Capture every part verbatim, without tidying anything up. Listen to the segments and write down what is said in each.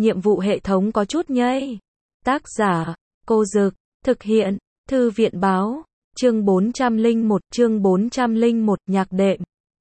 nhiệm vụ hệ thống có chút nhây. Tác giả, Cô Dực, thực hiện, Thư viện báo, chương bốn trăm lẻ một, chương bốn trăm lẻ một, nhạc đệm.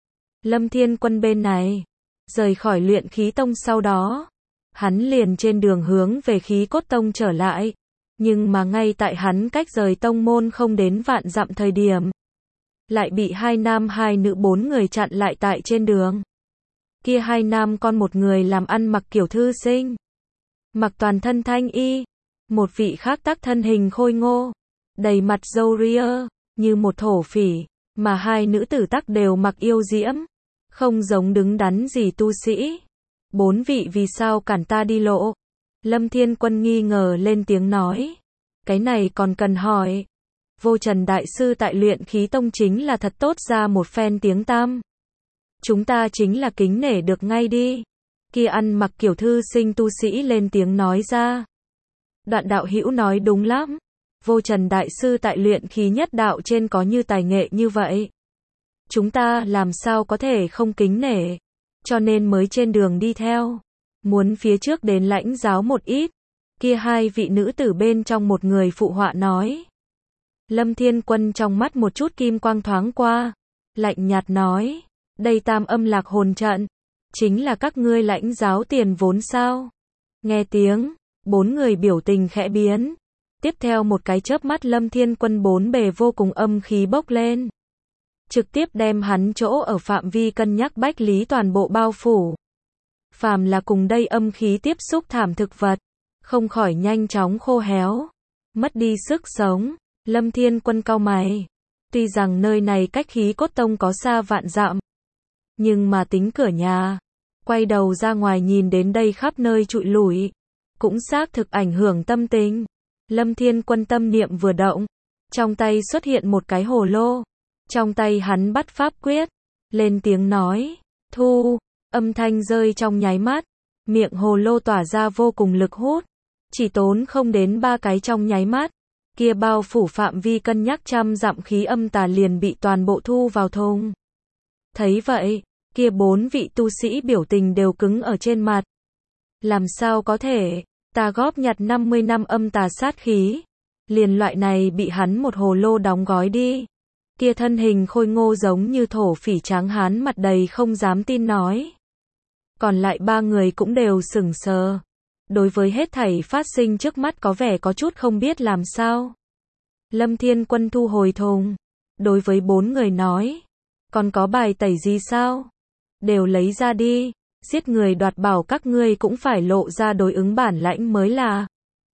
Lâm Thiên Quân bên này, rời khỏi luyện khí tông sau đó, hắn liền trên đường hướng về khí cốt tông trở lại, nhưng mà ngay tại hắn cách rời tông môn không đến vạn dặm thời điểm, lại bị hai nam hai nữ bốn người chặn lại tại trên đường. Kia hai nam con một người làm ăn mặc kiểu thư sinh, mặc toàn thân thanh y, một vị khác tác thân hình khôi ngô, đầy mặt râu ria, như một thổ phỉ, mà hai nữ tử tác đều mặc yêu diễm, không giống đứng đắn gì tu sĩ. Bốn vị vì sao cản ta đi lộ? Lâm Thiên Quân nghi ngờ lên tiếng nói. Cái này còn cần hỏi. Vô Trần Đại Sư tại luyện khí tông chính là thật tốt ra một phen tiếng tăm. Chúng ta chính là kính nể được ngay đi. Kia ăn mặc kiểu thư sinh tu sĩ lên tiếng nói ra. Đoạn đạo hữu nói đúng lắm. Vô Trần Đại Sư tại luyện khí nhất đạo trên có như tài nghệ như vậy. Chúng ta làm sao có thể không kính nể. Cho nên mới trên đường đi theo. Muốn phía trước đến lãnh giáo một ít. Kia hai vị nữ tử bên trong một người phụ họa nói. Lâm Thiên Quân trong mắt một chút kim quang thoáng qua. Lạnh nhạt nói. Đây tam âm lạc hồn trận. Chính là các ngươi lãnh giáo tiền vốn sao. Nghe tiếng. Bốn người biểu tình khẽ biến. Tiếp theo một cái chớp mắt Lâm Thiên Quân bốn bề vô cùng âm khí bốc lên. Trực tiếp đem hắn chỗ ở phạm vi cân nhắc bách lý toàn bộ bao phủ. Phàm là cùng đây âm khí tiếp xúc thảm thực vật, không khỏi nhanh chóng khô héo, mất đi sức sống. Lâm Thiên Quân cau mày. Tuy rằng nơi này cách khí cốt tông có xa vạn dặm, nhưng mà tính cửa nhà, quay đầu ra ngoài nhìn đến đây khắp nơi trụi lủi, cũng xác thực ảnh hưởng tâm tình. Lâm Thiên Quân tâm niệm vừa động, trong tay xuất hiện một cái hồ lô. Trong tay hắn bắt pháp quyết, lên tiếng nói, thu, âm thanh rơi trong nháy mắt, miệng hồ lô tỏa ra vô cùng lực hút, chỉ tốn không đến ba cái trong nháy mắt, kia bao phủ phạm vi cân nhắc trăm dặm khí âm tà liền bị toàn bộ thu vào thùng. Thấy vậy, kia bốn vị tu sĩ biểu tình đều cứng ở trên mặt. Làm sao có thể, ta góp nhặt năm mươi năm âm tà sát khí, liền loại này bị hắn một hồ lô đóng gói đi. Kia thân hình khôi ngô giống như thổ phỉ tráng hán mặt đầy không dám tin nói. Còn lại ba người cũng đều sững sờ. Đối với hết thảy phát sinh trước mắt có vẻ có chút không biết làm sao. Lâm Thiên Quân thu hồi thùng. Đối với bốn người nói. Còn có bài tẩy gì sao? Đều lấy ra đi. Giết người đoạt bảo các ngươi cũng phải lộ ra đối ứng bản lãnh mới là.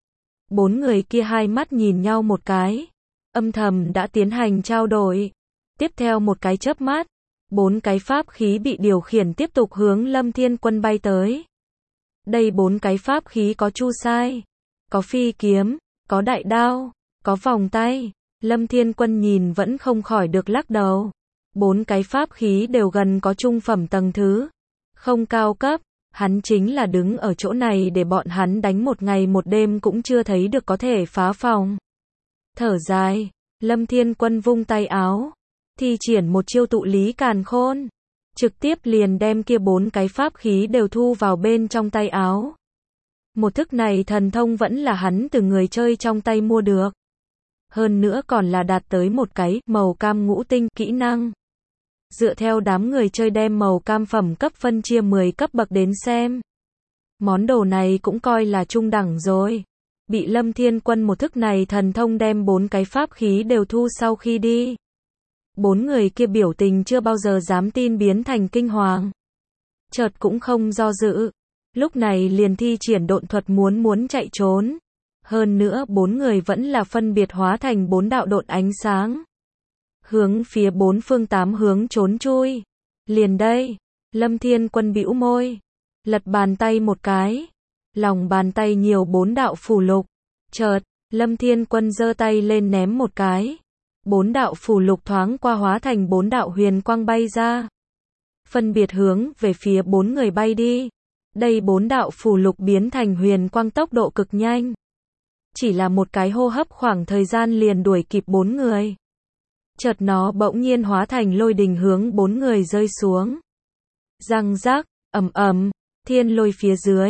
Bốn người kia hai mắt nhìn nhau một cái. Âm thầm đã tiến hành trao đổi. Tiếp theo một cái chớp mắt, bốn cái pháp khí bị điều khiển tiếp tục hướng Lâm Thiên Quân bay tới. Đây bốn cái pháp khí có chu sai, có phi kiếm, có đại đao, có vòng tay. Lâm Thiên Quân nhìn vẫn không khỏi được lắc đầu. Bốn cái pháp khí đều gần có trung phẩm tầng thứ, không cao cấp. Hắn chính là đứng ở chỗ này để bọn hắn đánh một ngày một đêm cũng chưa thấy được có thể phá phòng. Thở dài, Lâm Thiên Quân vung tay áo, thi triển một chiêu tụ lý càn khôn, trực tiếp liền đem kia bốn cái pháp khí đều thu vào bên trong tay áo. Một thức này thần thông vẫn là hắn từ người chơi trong tay mua được. Hơn nữa còn là đạt tới một cái màu cam ngũ tinh kỹ năng. Dựa theo đám người chơi đem màu cam phẩm cấp phân chia mười cấp bậc đến xem. Món đồ này cũng coi là trung đẳng rồi. Bị Lâm Thiên Quân một thức này thần thông đem bốn cái pháp khí đều thu sau khi đi. Bốn người kia biểu tình chưa bao giờ dám tin biến thành kinh hoàng. Chợt cũng không do dự. Lúc này liền thi triển độn thuật muốn muốn chạy trốn. Hơn nữa bốn người vẫn là phân biệt hóa thành bốn đạo độn ánh sáng. Hướng phía bốn phương tám hướng trốn chui. Liền đây, Lâm Thiên Quân bĩu môi. Lật bàn tay một cái. Lòng bàn tay nhiều bốn đạo phù lục. Chợt, Lâm Thiên Quân giơ tay lên ném một cái. Bốn đạo phù lục thoáng qua hóa thành bốn đạo huyền quang bay ra. Phân biệt hướng về phía bốn người bay đi. Đây bốn đạo phù lục biến thành huyền quang tốc độ cực nhanh. Chỉ là một cái hô hấp khoảng thời gian liền đuổi kịp bốn người. Chợt nó bỗng nhiên hóa thành lôi đình hướng bốn người rơi xuống. Răng rắc, ầm ầm, thiên lôi phía dưới.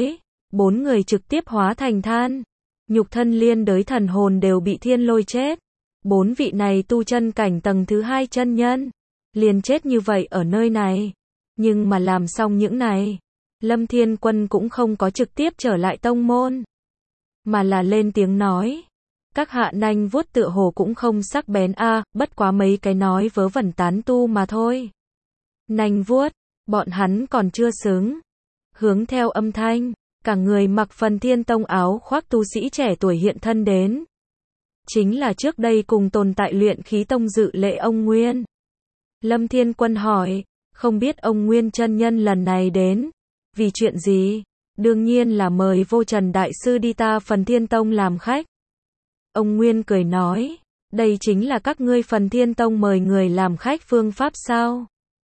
bốn người trực tiếp hóa thành than. Nhục thân liên đới thần hồn đều bị thiên lôi chết. Bốn vị này tu chân cảnh tầng thứ hai chân nhân. Liền chết như vậy ở nơi này. Nhưng mà làm xong những này, Lâm Thiên Quân cũng không có trực tiếp trở lại tông môn. Mà là lên tiếng nói. Các hạ nanh vuốt tựa hồ cũng không sắc bén a, à, bất quá mấy cái nói vớ vẩn tán tu mà thôi. Nanh vuốt, bọn hắn còn chưa xứng. Hướng theo âm thanh, cả người mặc Phần Thiên Tông áo khoác tu sĩ trẻ tuổi hiện thân đến. Chính là trước đây cùng tồn tại Luyện Khí Tông dự lễ ông Nguyên. Lâm Thiên Quân hỏi, không biết ông Nguyên chân nhân lần này đến, vì chuyện gì? Đương nhiên là mời Vô Trần Đại Sư đi ta Phần Thiên Tông làm khách. Ông Nguyên cười nói, đây chính là các ngươi Phần Thiên Tông mời người làm khách phương pháp sao?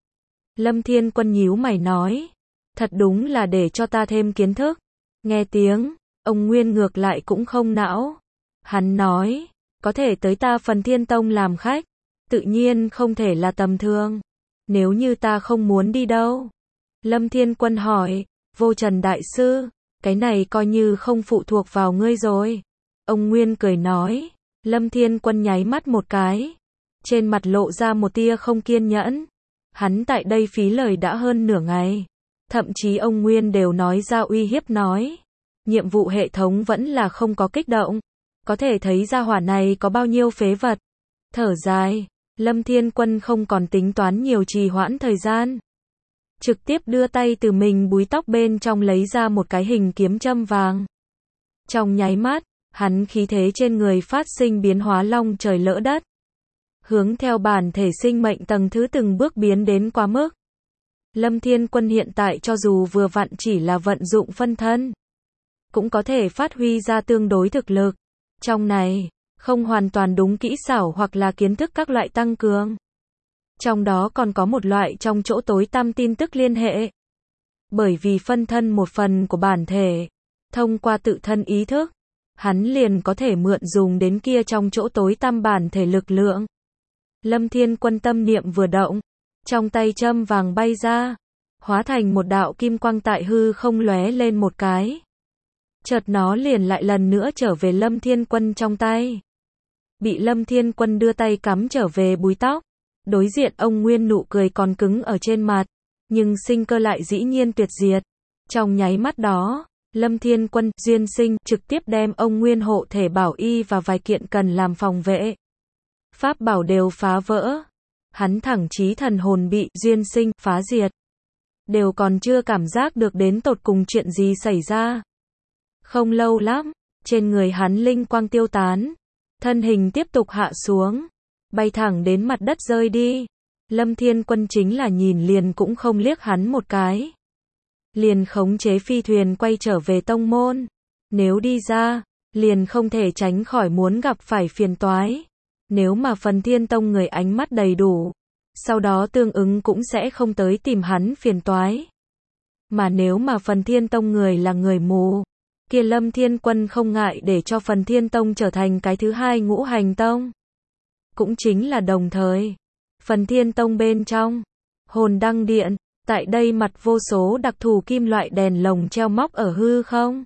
Lâm Thiên Quân nhíu mày nói, thật đúng là để cho ta thêm kiến thức. Nghe tiếng, ông Nguyên ngược lại cũng không não. Hắn nói, có thể tới ta Phần Thiên Tông làm khách, tự nhiên không thể là tầm thường. Nếu như ta không muốn đi đâu? Lâm Thiên Quân hỏi, Vô Trần Đại Sư, cái này coi như không phụ thuộc vào ngươi rồi. Ông Nguyên cười nói, Lâm Thiên Quân nháy mắt một cái. Trên mặt lộ ra một tia không kiên nhẫn. Hắn tại đây phí lời đã hơn nửa ngày. Thậm chí ông Nguyên đều nói ra uy hiếp nói. Nhiệm vụ hệ thống vẫn là không có kích động. Có thể thấy ra hỏa này có bao nhiêu phế vật. Thở dài, Lâm Thiên Quân không còn tính toán nhiều trì hoãn thời gian. Trực tiếp đưa tay từ mình búi tóc bên trong lấy ra một cái hình kiếm châm vàng. Trong nháy mắt, hắn khí thế trên người phát sinh biến hóa long trời lỡ đất. Hướng theo bản thể sinh mệnh tầng thứ từng bước biến đến quá mức. Lâm Thiên Quân hiện tại cho dù vừa vặn chỉ là vận dụng phân thân, cũng có thể phát huy ra tương đối thực lực. Trong này, không hoàn toàn đúng kỹ xảo hoặc là kiến thức các loại tăng cường. Trong đó còn có một loại trong chỗ tối tăm tin tức liên hệ. Bởi vì phân thân một phần của bản thể, thông qua tự thân ý thức, hắn liền có thể mượn dùng đến kia trong chỗ tối tăm bản thể lực lượng. Lâm Thiên Quân tâm niệm vừa động, trong tay châm vàng bay ra, hóa thành một đạo kim quang tại hư không lóe lên một cái. Chợt nó liền lại lần nữa trở về Lâm Thiên Quân trong tay. Bị Lâm Thiên Quân đưa tay cắm trở về búi tóc. Đối diện ông Nguyên nụ cười còn cứng ở trên mặt, nhưng sinh cơ lại dĩ nhiên tuyệt diệt. Trong nháy mắt đó, Lâm Thiên Quân, Duyên Sinh, trực tiếp đem ông Nguyên hộ thể bảo y và vài kiện cần làm phòng vệ. Pháp bảo đều phá vỡ. Hắn thẳng chí thần hồn bị Duyên Sinh phá diệt. Đều còn chưa cảm giác được đến tột cùng chuyện gì xảy ra. Không lâu lắm, trên người hắn linh quang tiêu tán. Thân hình tiếp tục hạ xuống. Bay thẳng đến mặt đất rơi đi. Lâm Thiên Quân chính là nhìn liền cũng không liếc hắn một cái. Liền khống chế phi thuyền quay trở về tông môn. Nếu đi ra, liền không thể tránh khỏi muốn gặp phải phiền toái. Nếu mà Phần Thiên Tông người ánh mắt đầy đủ, sau đó tương ứng cũng sẽ không tới tìm hắn phiền toái. Mà nếu mà Phần Thiên Tông người là người mù, kia Lâm Thiên Quân không ngại để cho Phần Thiên Tông trở thành cái thứ hai ngũ hành tông. Cũng chính là đồng thời, Phần Thiên Tông bên trong, Hồn Đăng Điện, tại đây mặt vô số đặc thù kim loại đèn lồng treo móc ở hư không.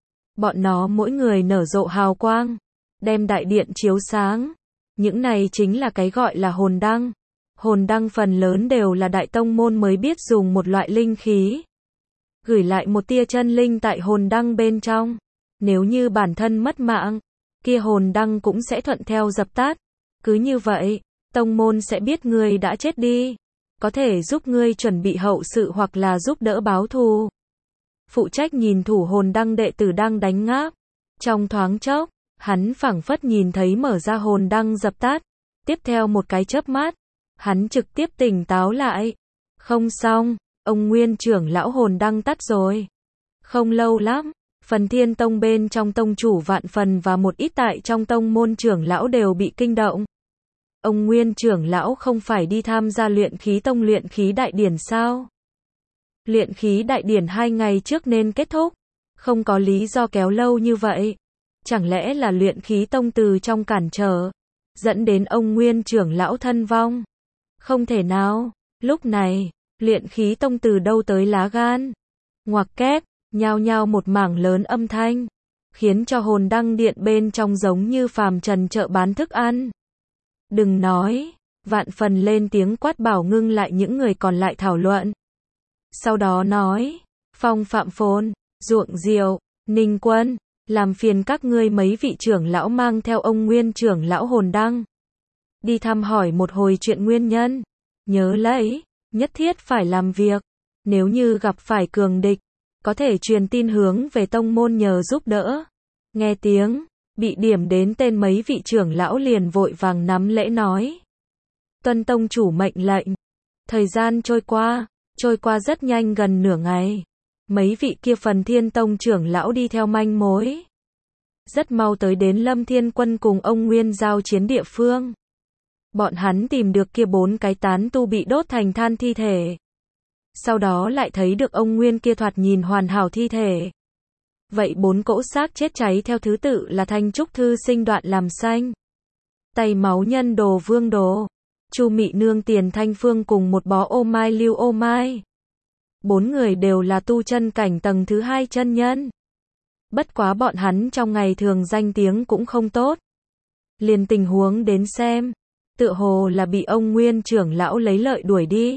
Bọn nó mỗi người nở rộ hào quang, đem đại điện chiếu sáng. Những này chính là cái gọi là hồn đăng. Hồn đăng phần lớn đều là đại tông môn mới biết dùng một loại linh khí. Gửi lại một tia chân linh tại hồn đăng bên trong. Nếu như bản thân mất mạng, kia hồn đăng cũng sẽ thuận theo dập tắt. Cứ như vậy, tông môn sẽ biết ngươi đã chết đi. Có thể giúp ngươi chuẩn bị hậu sự hoặc là giúp đỡ báo thù. Phụ trách nhìn thủ hồn đăng đệ tử đang đánh ngáp. Trong thoáng chốc, hắn phảng phất nhìn thấy mở ra hồn đăng dập tắt. Tiếp theo một cái chớp mắt, hắn trực tiếp tỉnh táo lại. Không xong, ông Nguyên trưởng lão hồn đăng tắt rồi. Không lâu lắm, Phần Thiên Tông bên trong tông chủ Vạn Phần và một ít tại trong tông môn trưởng lão đều bị kinh động. Ông Nguyên trưởng lão không phải đi tham gia luyện khí tông luyện khí đại điển sao? Luyện khí đại điển hai ngày trước nên kết thúc. Không có lý do kéo lâu như vậy. Chẳng lẽ là luyện khí tông từ trong cản trở, dẫn đến ông Nguyên trưởng lão thân vong? Không thể nào. Lúc này, luyện khí tông từ đâu tới lá gan? Ngoặc kép, nhao nhao một mảng lớn âm thanh, khiến cho hồn đăng điện bên trong giống như phàm trần chợ bán thức ăn. Đừng nói, vạn phần lên tiếng quát bảo ngưng lại những người còn lại thảo luận. Sau đó nói, Phong Phạm Phồn, Ruộng Diệu, Ninh Quân, làm phiền các ngươi mấy vị trưởng lão mang theo ông Nguyên trưởng lão hồn đăng. Đi thăm hỏi một hồi chuyện nguyên nhân. Nhớ lấy, nhất thiết phải làm việc. Nếu như gặp phải cường địch, có thể truyền tin hướng về tông môn nhờ giúp đỡ. Nghe tiếng, bị điểm đến tên mấy vị trưởng lão liền vội vàng nắm lễ nói. Tuân tông chủ mệnh lệnh. Thời gian trôi qua, trôi qua rất nhanh gần nửa ngày. Mấy vị kia Phần Thiên Tông trưởng lão đi theo manh mối. Rất mau tới đến Lâm Thiên Quân cùng ông Nguyên giao chiến địa phương. Bọn hắn tìm được kia bốn cái tán tu bị đốt thành than thi thể. Sau đó lại thấy được ông Nguyên kia thoạt nhìn hoàn hảo thi thể. Vậy bốn cỗ xác chết cháy theo thứ tự là Thanh Trúc Thư Sinh Đoạn Làm Xanh, Tay Máu Nhân Đồ Vương Đồ, Chu Mị Nương Tiền Thanh Phương cùng một bó ô mai lưu ô mai. Bốn người đều là tu chân cảnh tầng thứ hai chân nhân. Bất quá bọn hắn trong ngày thường danh tiếng cũng không tốt. Liền tình huống đến xem, tựa hồ là bị ông Nguyên trưởng lão lấy lợi đuổi đi.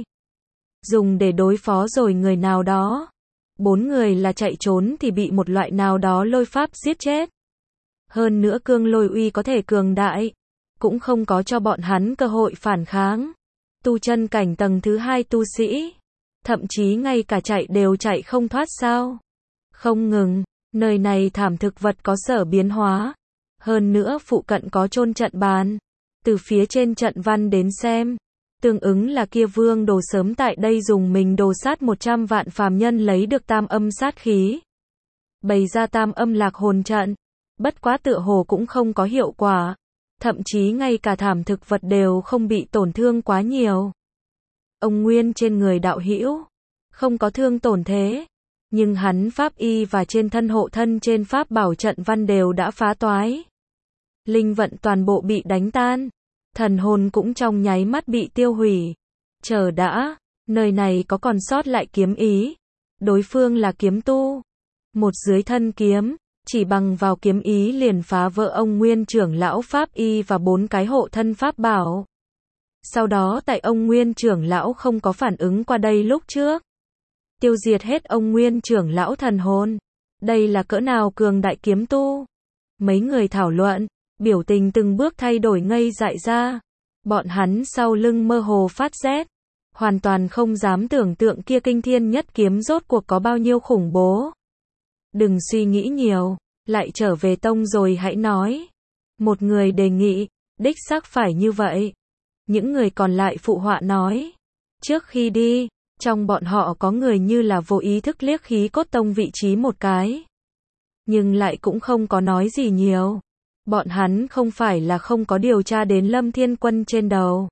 Dùng để đối phó rồi người nào đó. Bốn người là chạy trốn thì bị một loại nào đó lôi pháp giết chết. Hơn nữa cương lôi uy có thể cường đại, cũng không có cho bọn hắn cơ hội phản kháng. Tu chân cảnh tầng thứ hai tu sĩ, thậm chí ngay cả chạy đều chạy không thoát sao. Không ngừng, nơi này thảm thực vật có sở biến hóa. Hơn nữa phụ cận có chôn trận bàn. Từ phía trên trận văn đến xem, tương ứng là kia vương đồ sớm tại đây dùng mình đồ sát một trăm vạn phàm nhân lấy được tam âm sát khí. Bày ra tam âm lạc hồn trận. Bất quá tựa hồ cũng không có hiệu quả. Thậm chí ngay cả thảm thực vật đều không bị tổn thương quá nhiều. Ông Nguyên trên người đạo hữu không có thương tổn thế. Nhưng hắn pháp y và trên thân hộ thân trên pháp bảo trận văn đều đã phá toái. Linh vận toàn bộ bị đánh tan. Thần hồn cũng trong nháy mắt bị tiêu hủy. Chờ đã, nơi này có còn sót lại kiếm ý. Đối phương là kiếm tu. Một dưới thân kiếm, chỉ bằng vào kiếm ý liền phá vỡ ông Nguyên trưởng lão pháp y và bốn cái hộ thân pháp bảo. Sau đó tại ông Nguyên trưởng lão không có phản ứng qua đây lúc trước. Tiêu diệt hết ông Nguyên trưởng lão thần hồn. Đây là cỡ nào cường đại kiếm tu. Mấy người thảo luận, biểu tình từng bước thay đổi ngây dại ra. Bọn hắn sau lưng mơ hồ phát rét. Hoàn toàn không dám tưởng tượng kia kinh thiên nhất kiếm rốt cuộc có bao nhiêu khủng bố. Đừng suy nghĩ nhiều, lại trở về tông rồi hãy nói. Một người đề nghị, đích xác phải như vậy. Những người còn lại phụ họa nói. Trước khi đi, trong bọn họ có người như là vô ý thức liếc khí cốt tông vị trí một cái. Nhưng lại cũng không có nói gì nhiều. Bọn hắn không phải là không có điều tra đến Lâm Thiên Quân trên đầu.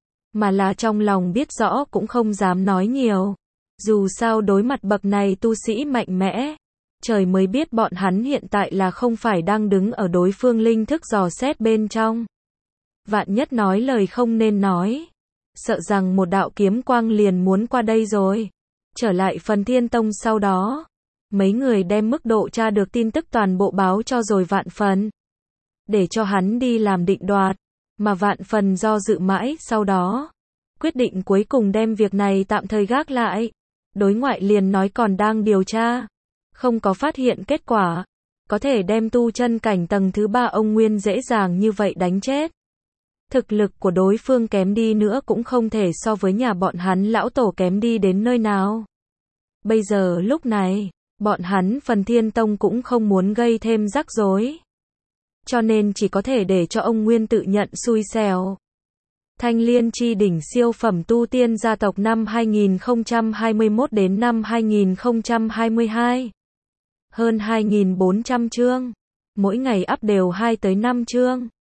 Mà là trong lòng biết rõ cũng không dám nói nhiều. Dù sao đối mặt bậc này tu sĩ mạnh mẽ. Trời mới biết bọn hắn hiện tại là không phải đang đứng ở đối phương linh thức dò xét bên trong. Vạn nhất nói lời không nên nói. Sợ rằng một đạo kiếm quang liền muốn qua đây rồi. Trở lại Phần Thiên Tông sau đó. Mấy người đem mức độ tra được tin tức toàn bộ báo cho rồi Vạn Phần. Để cho hắn đi làm định đoạt. Mà Vạn Phần do dự mãi sau đó. Quyết định cuối cùng đem việc này tạm thời gác lại. Đối ngoại liền nói còn đang điều tra. Không có phát hiện kết quả. Có thể đem tu chân cảnh tầng thứ ba ông Nguyên dễ dàng như vậy đánh chết. Thực lực của đối phương kém đi nữa cũng không thể so với nhà bọn hắn lão tổ kém đi đến nơi nào. Bây giờ lúc này, bọn hắn Phần Thiên Tông cũng không muốn gây thêm rắc rối. Cho nên chỉ có thể để cho ông Nguyên tự nhận xui xẻo. Thanh Liên Chi đỉnh siêu phẩm tu tiên gia tộc năm hai nghìn không trăm hai mươi mốt đến năm hai nghìn không trăm hai mươi hai. Hơn hai nghìn bốn trăm chương. Mỗi ngày up đều hai tới năm chương.